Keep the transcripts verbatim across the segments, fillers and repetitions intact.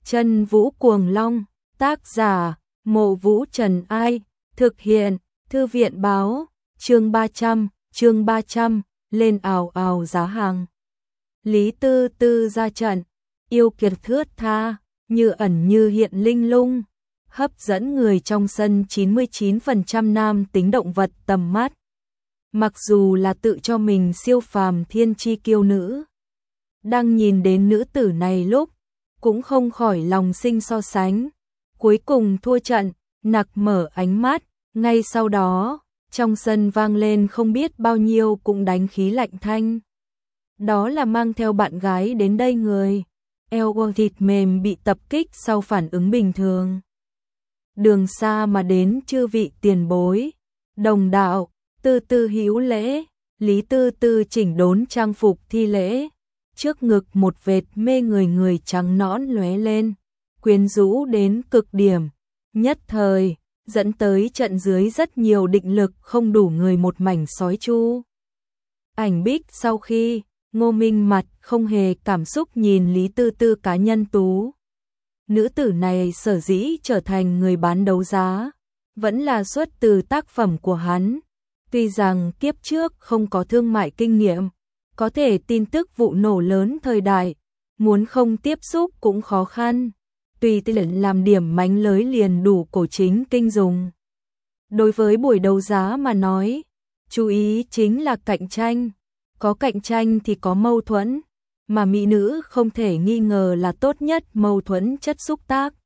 Chân Vũ Cuồng Long, tác giả, Mộ Vũ Trần Ai, thực hiện, Thư viện Báo, chương ba trăm, chương ba trăm, lên ào ào giá hàng. Lý Tư Tư ra trận, yêu kiệt thướt tha, như ẩn như hiện linh lung, hấp dẫn người trong sân chín mươi chín phần trăm nam tính động vật tầm mắt. Mặc dù là tự cho mình siêu phàm thiên chi kiêu nữ, đang nhìn đến nữ tử này lúc, cũng không khỏi lòng sinh so sánh. Cuối cùng thua trận, nặc mở ánh mắt, ngay sau đó, trong sân vang lên không biết bao nhiêu cũng đánh khí lạnh thanh. Đó là mang theo bạn gái đến đây người, eo thịt mềm bị tập kích sau phản ứng bình thường. Đường xa mà đến chư vị tiền bối, đồng đạo, Tư Tư hữu lễ, Lý Tư Tư chỉnh đốn trang phục thi lễ, trước ngực một vệt mê người người trắng nõn lóe lên, quyến rũ đến cực điểm, nhất thời, dẫn tới trận dưới rất nhiều định lực không đủ người một mảnh sói chu. Ảnh bích sau khi, Ngô Minh mặt không hề cảm xúc nhìn Lý Tư Tư cá nhân tú. Nữ tử này sở dĩ trở thành người bán đấu giá, vẫn là xuất từ tác phẩm của hắn. Tuy rằng kiếp trước không có thương mại kinh nghiệm, có thể tin tức vụ nổ lớn thời đại, muốn không tiếp xúc cũng khó khăn. Tùy tiện làm điểm mánh lới liền đủ cổ chính kinh dùng. Đối với buổi đấu giá mà nói, chú ý chính là cạnh tranh. Có cạnh tranh thì có mâu thuẫn, mà mỹ nữ không thể nghi ngờ là tốt nhất mâu thuẫn chất xúc tác.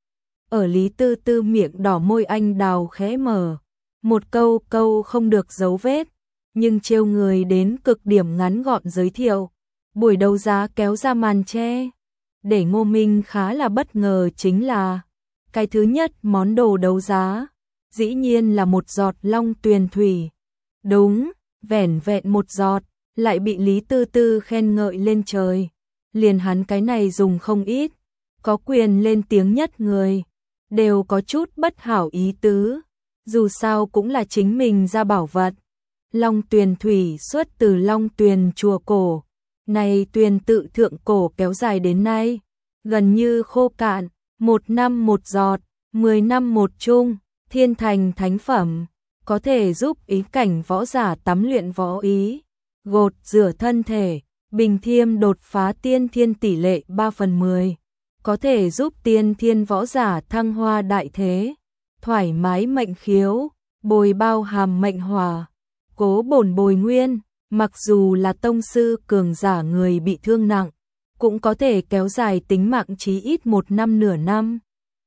Ở Lý Tư Tư miệng đỏ môi anh đào khẽ mở, một câu câu không được dấu vết, nhưng trêu người đến cực điểm ngắn gọn giới thiệu. Buổi đấu giá kéo ra màn che. Để Ngô Minh khá là bất ngờ chính là, cái thứ nhất món đồ đấu giá, dĩ nhiên là một giọt long tuyền thủy. Đúng, vẻn vẹn một giọt, lại bị Lý Tư Tư khen ngợi lên trời. Liền hắn cái này dùng không ít, có quyền lên tiếng nhất người, đều có chút bất hảo ý tứ, dù sao cũng là chính mình ra bảo vật. Long tuyền thủy xuất từ Long Tuyền chùa cổ, này tuyền tự thượng cổ kéo dài đến nay, gần như khô cạn, một năm một giọt, mười năm một chung, thiên thành thánh phẩm, có thể giúp ý cảnh võ giả tắm luyện võ ý, gột rửa thân thể, bình thiêm đột phá tiên thiên tỷ lệ ba phần mười, có thể giúp tiên thiên võ giả thăng hoa đại thế, thoải mái mệnh khiếu, bồi bao hàm mệnh hòa, cố bổn bồi nguyên, mặc dù là tông sư cường giả người bị thương nặng, cũng có thể kéo dài tính mạng chí ít một năm nửa năm.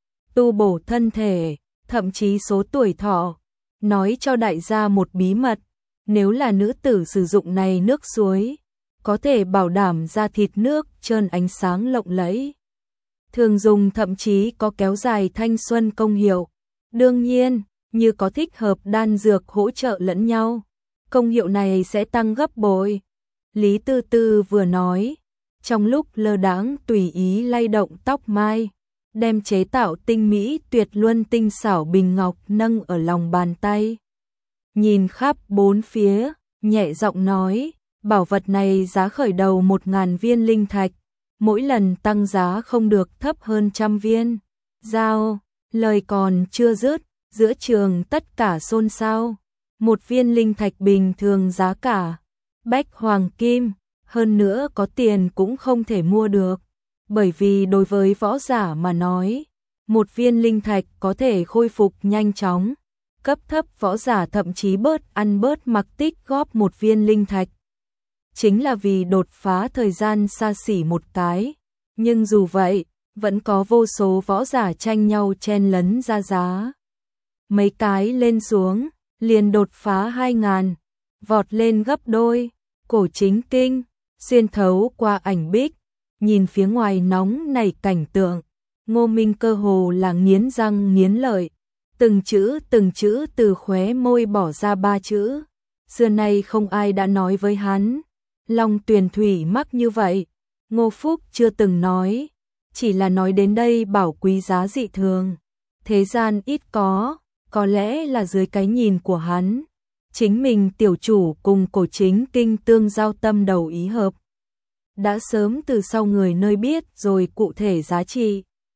Tu bổ thân thể, thậm chí số tuổi thọ. Nói cho đại gia một bí mật, nếu là nữ tử sử dụng này nước suối, có thể bảo đảm da thịt nước trơn ánh sáng lộng lẫy. Thường dùng thậm chí có kéo dài thanh xuân công hiệu. Đương nhiên, như có thích hợp đan dược hỗ trợ lẫn nhau, công hiệu này sẽ tăng gấp bội. Lý Tư Tư vừa nói, trong lúc lơ đãng tùy ý lay động tóc mai, đem chế tạo tinh mỹ tuyệt luân tinh xảo bình ngọc nâng ở lòng bàn tay. Nhìn khắp bốn phía, nhẹ giọng nói, bảo vật này giá khởi đầu một ngàn viên linh thạch, mỗi lần tăng giá không được thấp hơn trăm viên. Giao, lời còn chưa dứt, giữa trường tất cả xôn xao. Một viên linh thạch bình thường giá cả bách hoàng kim, hơn nữa có tiền cũng không thể mua được, bởi vì đối với võ giả mà nói, một viên linh thạch có thể khôi phục nhanh chóng, cấp thấp võ giả thậm chí bớt ăn bớt mặc tích góp một viên linh thạch. Chính là vì đột phá thời gian xa xỉ một cái, nhưng dù vậy, vẫn có vô số võ giả tranh nhau chen lấn ra giá. Mấy cái lên xuống, liền đột phá hai ngàn, vọt lên gấp đôi, cổ chính kinh, xuyên thấu qua ảnh bích, nhìn phía ngoài nóng nảy cảnh tượng, Ngô Minh cơ hồ là nghiến răng nghiến lợi, từng chữ từng chữ từ khóe môi bỏ ra ba chữ, xưa nay không ai đã nói với hắn, Long Tuyền thủy mắc như vậy, Ngô Phúc chưa từng nói, chỉ là nói đến đây bảo quý giá dị thường, thế gian ít có, có lẽ là dưới cái nhìn của hắn, chính mình tiểu chủ cùng cổ chính kinh tương giao tâm đầu ý hợp. Đã sớm từ sau người nơi biết rồi cụ thể giá trị,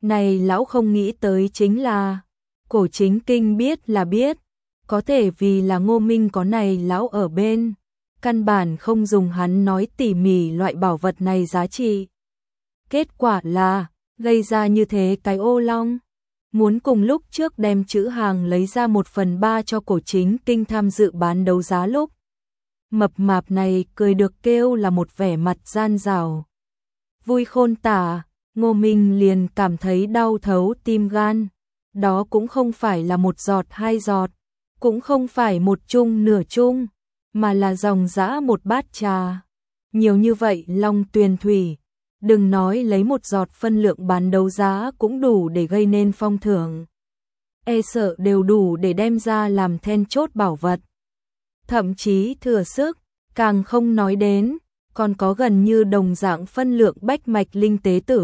Này lão không nghĩ tới chính là, Cổ Chính Kinh biết là biết, có thể vì là Ngô Minh có này lão ở bên, căn bản không dùng hắn nói tỉ mỉ loại bảo vật này giá trị. Kết quả là, gây ra như thế cái ô long. Muốn cùng lúc trước đem chữ hàng lấy ra một phần ba cho Cổ Chính Kinh tham dự bán đấu giá lúc. Mập mạp này cười được kêu là một vẻ mặt gian rào. Vui khôn tả, Ngô Minh liền cảm thấy đau thấu tim gan. Đó cũng không phải là một giọt hai giọt, cũng không phải một chung nửa chung, mà là dòng dã một bát trà. Nhiều như vậy long tuyền thủy, đừng nói lấy một giọt phân lượng bán đấu giá cũng đủ để gây nên phong thưởng. E sợ đều đủ để đem ra làm then chốt bảo vật. Thậm chí thừa sức, càng không nói đến, còn có gần như đồng dạng phân lượng bách mạch linh tế tử.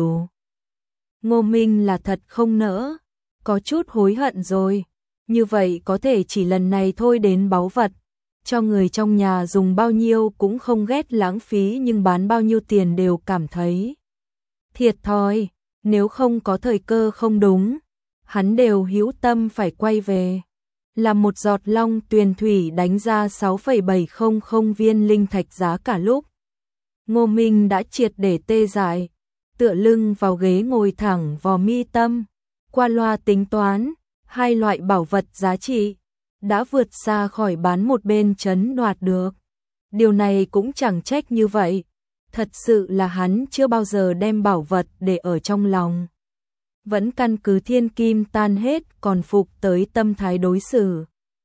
Ngô Minh là thật không nỡ, có chút hối hận rồi. Như vậy có thể chỉ lần này thôi đến báu vật, cho người trong nhà dùng bao nhiêu cũng không ghét lãng phí, nhưng bán bao nhiêu tiền đều cảm thấy thiệt thòi, nếu không có thời cơ không đúng, hắn đều hữu tâm phải quay về. Là một giọt long tuyền thủy đánh ra sáu phẩy bảy không không viên linh thạch giá cả lúc. Ngô Minh đã triệt để tê dại, tựa lưng vào ghế ngồi thẳng vò mi tâm, qua loa tính toán, hai loại bảo vật giá trị đã vượt xa khỏi bán một bên chấn đoạt được. Điều này cũng chẳng trách như vậy, thật sự là hắn chưa bao giờ đem bảo vật để ở trong lòng. Vẫn căn cứ thiên kim tan hết còn phục tới tâm thái đối xử.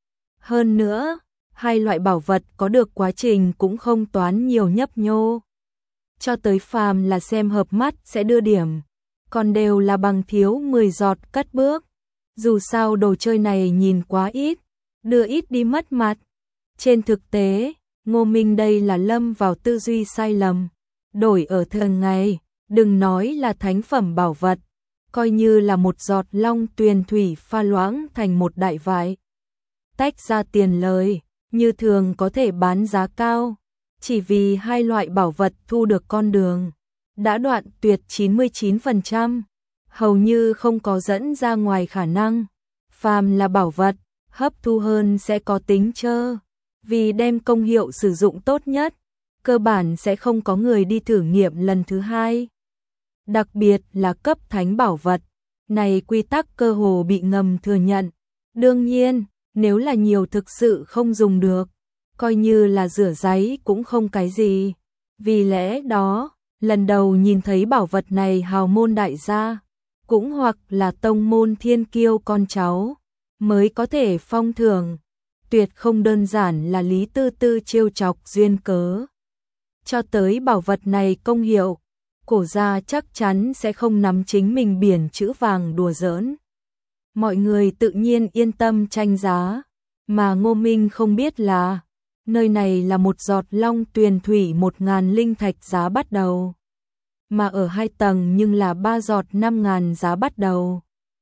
Hơn nữa, hai loại bảo vật có được quá trình cũng không toán nhiều nhấp nhô. Cho tới phàm là xem hợp mắt sẽ đưa điểm, còn đều là bằng thiếu mười giọt cất bước. Dù sao đồ chơi này nhìn quá ít, đưa ít đi mất mặt. Trên thực tế, Ngô Minh đây là lâm vào tư duy sai lầm. Đổi ở thường ngày, đừng nói là thánh phẩm bảo vật, coi như là một giọt long tuyền thủy pha loãng thành một đại vại. Tách ra tiền lời, như thường có thể bán giá cao, chỉ vì hai loại bảo vật thu được con đường đã đoạn tuyệt chín mươi chín phần trăm, hầu như không có dẫn ra ngoài khả năng. Phàm là bảo vật, hấp thu hơn sẽ có tính chơ, vì đem công hiệu sử dụng tốt nhất, cơ bản sẽ không có người đi thử nghiệm lần thứ hai. Đặc biệt là cấp thánh bảo vật, này quy tắc cơ hồ bị ngầm thừa nhận. Đương nhiên, nếu là nhiều thực sự không dùng được, coi như là rửa giấy cũng không cái gì. Vì lẽ đó, lần đầu nhìn thấy bảo vật này hào môn đại gia, cũng hoặc là tông môn thiên kiêu con cháu, mới có thể phong thưởng. Tuyệt không đơn giản là Lý Tư Tư trêu chọc duyên cớ. Cho tới bảo vật này công hiệu, Cổ gia chắc chắn sẽ không nắm chính mình biển chữ vàng đùa giỡn. Mọi người tự nhiên yên tâm tranh giá, mà Ngô Minh không biết là, nơi này là một giọt long tuyền thủy một ngàn linh thạch giá bắt đầu, mà ở hai tầng nhưng là ba giọt năm ngàn giá bắt đầu,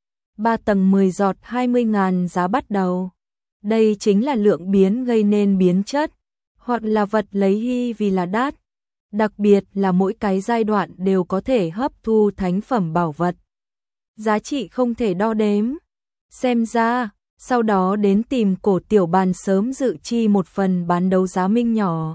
ba tầng mười giọt hai mươi ngàn giá bắt đầu. Đây chính là lượng biến gây nên biến chất, hoặc là vật lấy hy vì là đát. Đặc biệt là mỗi cái giai đoạn đều có thể hấp thu thánh phẩm bảo vật. Giá trị không thể đo đếm. Xem ra, sau đó đến tìm Cổ Tiểu Bàn sớm dự chi một phần bán đấu giá minh nhỏ.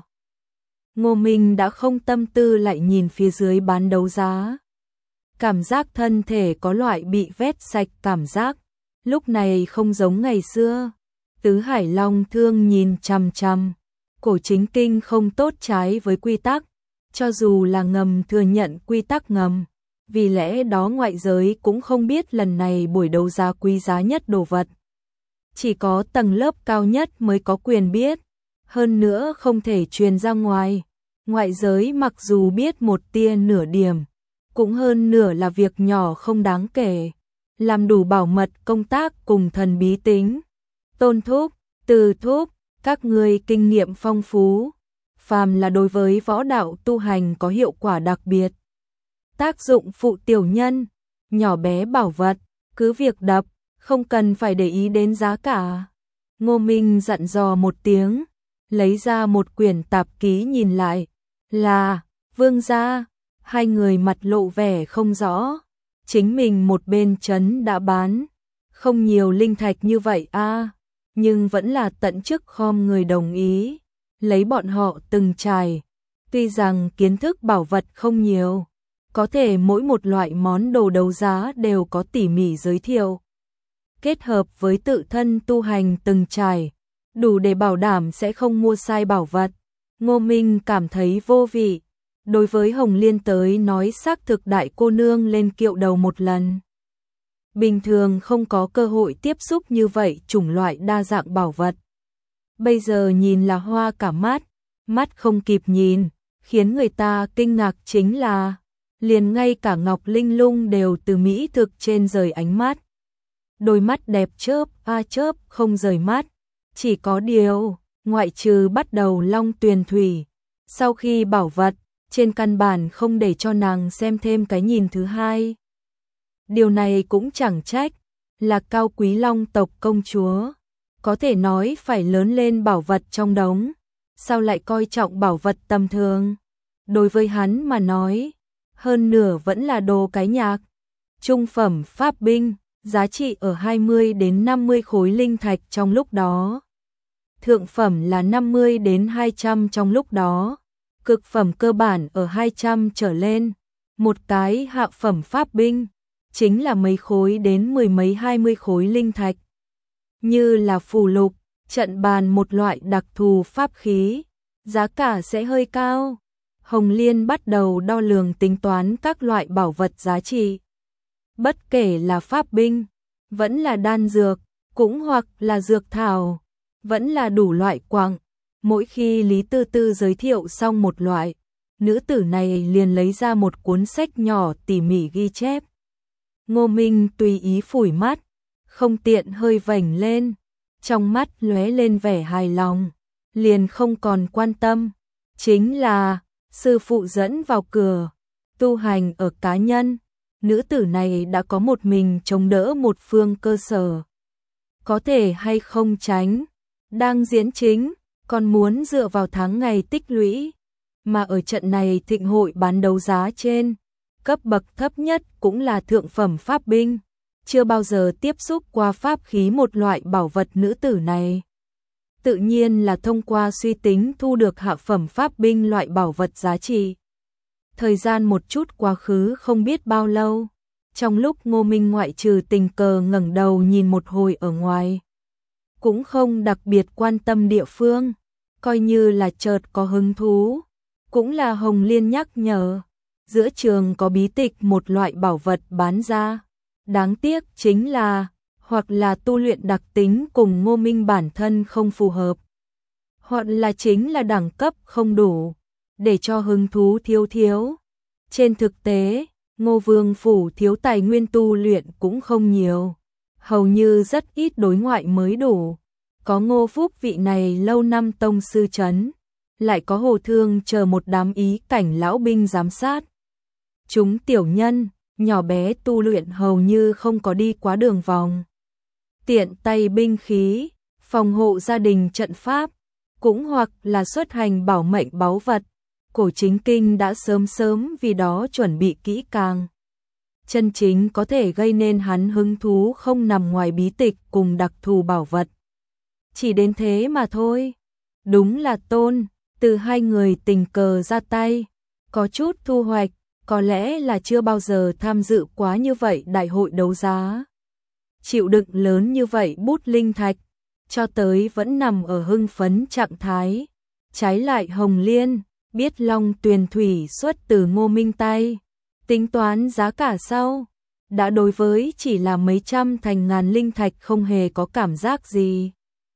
Ngô Minh đã không tâm tư lại nhìn phía dưới bán đấu giá. Cảm giác thân thể có loại bị vét sạch cảm giác, lúc này không giống ngày xưa. Tứ Hải Long Thương nhìn chằm chằm, Cổ Chính Kinh không tốt trái với quy tắc, cho dù là ngầm thừa nhận quy tắc ngầm, vì lẽ đó ngoại giới cũng không biết lần này buổi đấu giá quý giá nhất đồ vật. Chỉ có tầng lớp cao nhất mới có quyền biết, hơn nữa không thể truyền ra ngoài. Ngoại giới mặc dù biết một tia nửa điểm, cũng hơn nửa là việc nhỏ không đáng kể, làm đủ bảo mật công tác cùng thần bí tính. Tôn thúc, Từ thúc, các người kinh nghiệm phong phú, phàm là đối với võ đạo tu hành có hiệu quả đặc biệt. Tác dụng phụ tiểu nhân, nhỏ bé bảo vật, cứ việc đập, không cần phải để ý đến giá cả. Ngô Minh dặn dò một tiếng, lấy ra một quyển tạp ký nhìn lại, là Vương gia. Hai người mặt lộ vẻ không rõ, chính mình một bên trấn đã bán không nhiều linh thạch như vậy a, nhưng vẫn là tận chức khom người đồng ý, lấy bọn họ từng trải. Tuy rằng kiến thức bảo vật không nhiều, có thể mỗi một loại món đồ đấu giá đều có tỉ mỉ giới thiệu. Kết hợp với tự thân tu hành từng trải, đủ để bảo đảm sẽ không mua sai bảo vật. Ngô Minh cảm thấy vô vị. Đối với Hồng Liên tới nói xác thực đại cô nương lên kiệu đầu một lần. Bình thường không có cơ hội tiếp xúc như vậy chủng loại đa dạng bảo vật. Bây giờ nhìn là hoa cả mắt, mắt không kịp nhìn, khiến người ta kinh ngạc chính là liền ngay cả Ngọc Linh Lung đều từ mỹ thực trên rời ánh mắt. Đôi mắt đẹp chớp a chớp không rời mắt, chỉ có điều, ngoại trừ bắt đầu long tuyền thủy, sau khi bảo vật, trên căn bản không để cho nàng xem thêm cái nhìn thứ hai. Điều này cũng chẳng trách, là cao quý long tộc công chúa, có thể nói phải lớn lên bảo vật trong đống, sao lại coi trọng bảo vật tầm thường. Đối với hắn mà nói, hơn nửa vẫn là đồ cái nhạc. Trung phẩm pháp binh, giá trị ở hai mươi đến năm mươi khối linh thạch trong lúc đó. Thượng phẩm là năm mươi đến hai trăm trong lúc đó. Cực phẩm cơ bản ở hai trăm trở lên. Một cái hạ phẩm pháp binh, chính là mấy khối đến mười mấy hai mươi khối linh thạch. Như là phù lục, trận bàn một loại đặc thù pháp khí, giá cả sẽ hơi cao. Hồng Liên bắt đầu đo lường tính toán các loại bảo vật giá trị. Bất kể là pháp binh, vẫn là đan dược, cũng hoặc là dược thảo, vẫn là đủ loại quặng. Mỗi khi Lý Tư Tư giới thiệu xong một loại, nữ tử này liền lấy ra một cuốn sách nhỏ tỉ mỉ ghi chép. Ngô Minh tùy ý phủi mắt, không tiện hơi vểnh lên, trong mắt lóe lên vẻ hài lòng, liền không còn quan tâm. Chính là, sư phụ dẫn vào cửa, tu hành ở cá nhân, nữ tử này đã có một mình chống đỡ một phương cơ sở. Có thể hay không tránh, đang diễn chính, còn muốn dựa vào tháng ngày tích lũy, mà ở trận này thịnh hội bán đấu giá trên, cấp bậc thấp nhất cũng là thượng phẩm pháp binh, chưa bao giờ tiếp xúc qua pháp khí một loại bảo vật nữ tử này. Tự nhiên là thông qua suy tính thu được hạ phẩm pháp binh loại bảo vật giá trị. Thời gian một chút quá khứ không biết bao lâu, trong lúc Ngô Minh ngoại trừ tình cờ ngẩng đầu nhìn một hồi ở ngoài, cũng không đặc biệt quan tâm địa phương, coi như là chợt có hứng thú, cũng là Hồng Liên nhắc nhở, giữa trường có bí tịch một loại bảo vật bán ra, đáng tiếc chính là, hoặc là tu luyện đặc tính cùng Ngô Minh bản thân không phù hợp, hoặc là chính là đẳng cấp không đủ, để cho hứng thú thiếu thiếu. Trên thực tế, Ngô Vương phủ thiếu tài nguyên tu luyện cũng không nhiều, hầu như rất ít đối ngoại mới đủ. Có Ngô Phúc vị này lâu năm tông sư trấn, lại có Hồ Thương chờ một đám ý cảnh lão binh giám sát. Chúng tiểu nhân, nhỏ bé tu luyện hầu như không có đi quá đường vòng. Tiện tay binh khí, phòng hộ gia đình trận pháp, cũng hoặc là xuất hành bảo mệnh báu vật, cổ chính kinh đã sớm sớm vì đó chuẩn bị kỹ càng. Chân chính có thể gây nên hắn hứng thú không nằm ngoài bí tịch cùng đặc thù bảo vật. Chỉ đến thế mà thôi. Đúng là Tôn, từ hai người tình cờ ra tay, có chút thu hoạch, có lẽ là chưa bao giờ tham dự quá như vậy đại hội đấu giá. Chịu đựng lớn như vậy bút linh thạch, cho tới vẫn nằm ở hưng phấn trạng thái. Trái lại Hồng Liên, biết long tuyền thủy xuất từ Ngô Minh tay, tính toán giá cả sau, đã đối với chỉ là mấy trăm thành ngàn linh thạch không hề có cảm giác gì.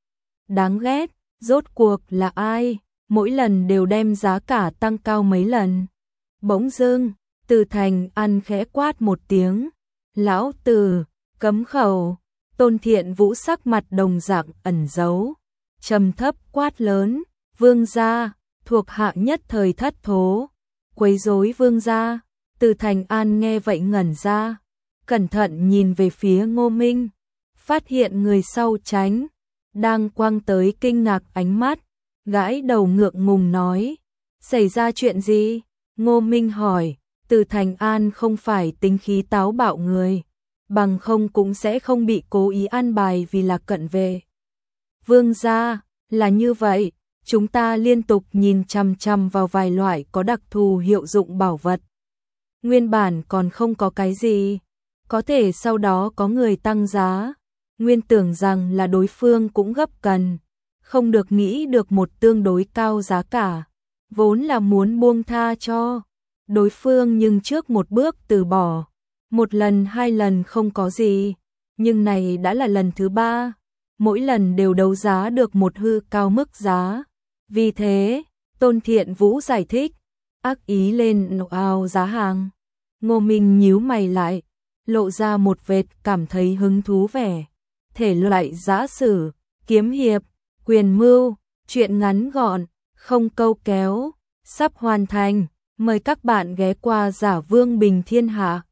Đáng ghét, rốt cuộc là ai, mỗi lần đều đem giá cả tăng cao mấy lần. Bỗng dưng, Từ Thành ăn khẽ quát một tiếng, lão Từ, cấm khẩu. Tôn Thiện Vũ sắc mặt đồng dạng ẩn giấu, trầm thấp quát lớn, vương gia, thuộc hạ nhất thời thất thố, quấy rối vương gia. Từ Thành An nghe vậy ngẩn ra, cẩn thận nhìn về phía Ngô Minh, phát hiện người sau tránh, đang quăng tới kinh ngạc ánh mắt, gãi đầu ngượng ngùng nói, xảy ra chuyện gì? Ngô Minh hỏi, Từ Thành An không phải tính khí táo bạo người, bằng không cũng sẽ không bị cố ý an bài vì là cận vệ. Vương gia, là như vậy, chúng ta liên tục nhìn chằm chằm vào vài loại có đặc thù hiệu dụng bảo vật. Nguyên bản còn không có cái gì, có thể sau đó có người tăng giá, nguyên tưởng rằng là đối phương cũng gấp cần, không được nghĩ được một tương đối cao giá cả, vốn là muốn buông tha cho đối phương nhưng trước một bước từ bỏ, một lần hai lần không có gì, nhưng này đã là lần thứ ba, mỗi lần đều đấu giá được một hư cao mức giá. Vì thế, Tôn Thiện Vũ giải thích, ác ý lên nổ ao giá hàng. Ngô Minh nhíu mày lại, lộ ra một vệt cảm thấy hứng thú vẻ. Thể loại giã sử, kiếm hiệp, quyền mưu, truyện ngắn gọn, không câu kéo, sắp hoàn thành. Mời các bạn ghé qua Giả Vương Bình Thiên Hạ.